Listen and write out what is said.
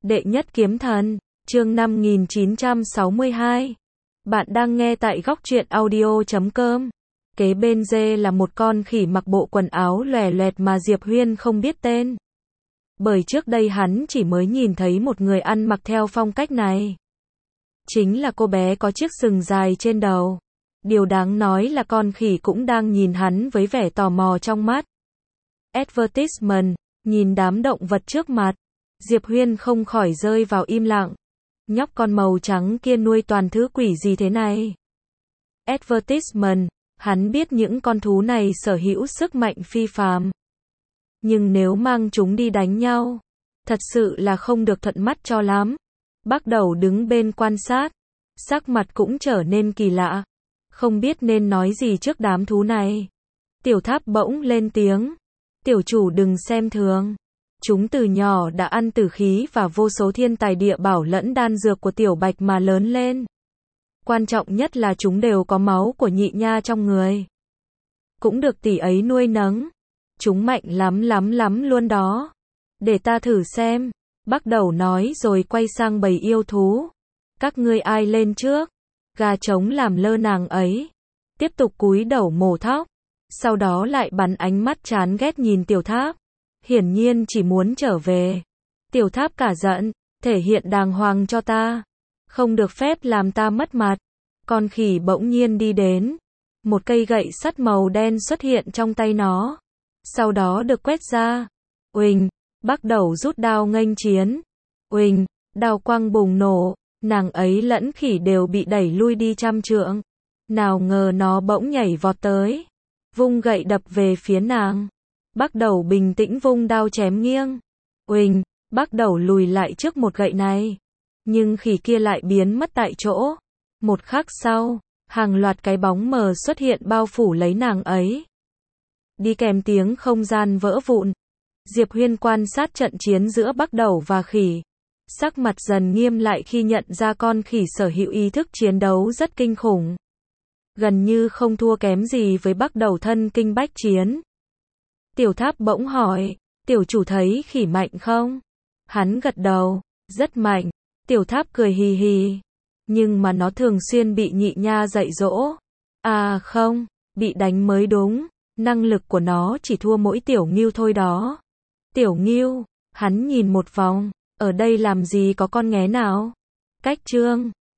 Đệ nhất kiếm thần, chương 5962. Bạn đang nghe tại góc truyện audio.com. Kế bên dê là một con khỉ mặc bộ quần áo lòe loẹt mà Diệp Huyên không biết tên. Bởi trước đây hắn chỉ mới nhìn thấy một người ăn mặc theo phong cách này. Chính là cô bé có chiếc sừng dài trên đầu. Điều đáng nói là con khỉ cũng đang nhìn hắn với vẻ tò mò trong mắt. Advertisement, nhìn đám động vật trước mặt. Diệp Huyên không khỏi rơi vào im lặng. Nhóc con màu trắng kia nuôi toàn thứ quỷ gì thế này? Advertisement, hắn biết những con thú này sở hữu sức mạnh phi phàm. Nhưng nếu mang chúng đi đánh nhau, thật sự là không được thuận mắt cho lắm. Bắt đầu đứng bên quan sát, sắc mặt cũng trở nên kỳ lạ. Không biết nên nói gì trước đám thú này. Tiểu Tháp bỗng lên tiếng. Tiểu chủ đừng xem thường. Chúng từ nhỏ đã ăn tử khí và vô số thiên tài địa bảo lẫn đan dược của Tiểu Bạch mà lớn lên. Quan trọng nhất là chúng đều có máu của nhị nha trong người. Cũng được tỷ ấy nuôi nấng. Chúng mạnh lắm luôn đó. Để ta thử xem. Bắt đầu nói rồi quay sang bầy yêu thú. Các ngươi ai lên trước? Gà trống làm lơ nàng ấy. Tiếp tục cúi đầu mổ thóc. Sau đó lại bắn ánh mắt chán ghét nhìn Tiểu Tháp. Hiển nhiên chỉ muốn trở về. Tiểu Tháp cả giận. Thể hiện đàng hoàng cho ta. Không được phép làm ta mất mặt. Con khỉ bỗng nhiên đi đến. Một cây gậy sắt màu đen xuất hiện trong tay nó. Sau đó được quét ra. Uỳnh. Bắt đầu rút đao nghênh chiến. Uỳnh. Đao quang bùng nổ. Nàng ấy lẫn khỉ đều bị đẩy lui đi trăm trượng. Nào ngờ nó bỗng nhảy vọt tới. Vung gậy đập về phía nàng. Bắt đầu bình tĩnh vung đao chém nghiêng. Uỳnh. Bắt đầu lùi lại trước một gậy này. Nhưng khỉ kia lại biến mất tại chỗ. Một khắc sau, hàng loạt cái bóng mờ xuất hiện bao phủ lấy nàng ấy. Đi kèm tiếng không gian vỡ vụn. Diệp Huyên quan sát trận chiến giữa Bắc Đầu và khỉ. Sắc mặt dần nghiêm lại khi nhận ra con khỉ sở hữu ý thức chiến đấu rất kinh khủng. Gần như không thua kém gì với Bắc Đầu thân kinh bách chiến. Tiểu Tháp bỗng hỏi, tiểu chủ thấy khỉ mạnh không? Hắn gật đầu, rất mạnh. Tiểu Tháp cười hì hì. Nhưng mà nó thường xuyên bị nhị nha dạy dỗ. À không, bị đánh mới đúng. Năng lực của nó chỉ thua mỗi Tiểu Ngưu thôi đó. Tiểu Ngưu, hắn nhìn một vòng. Ở đây làm gì có con nghé nào? Cách chương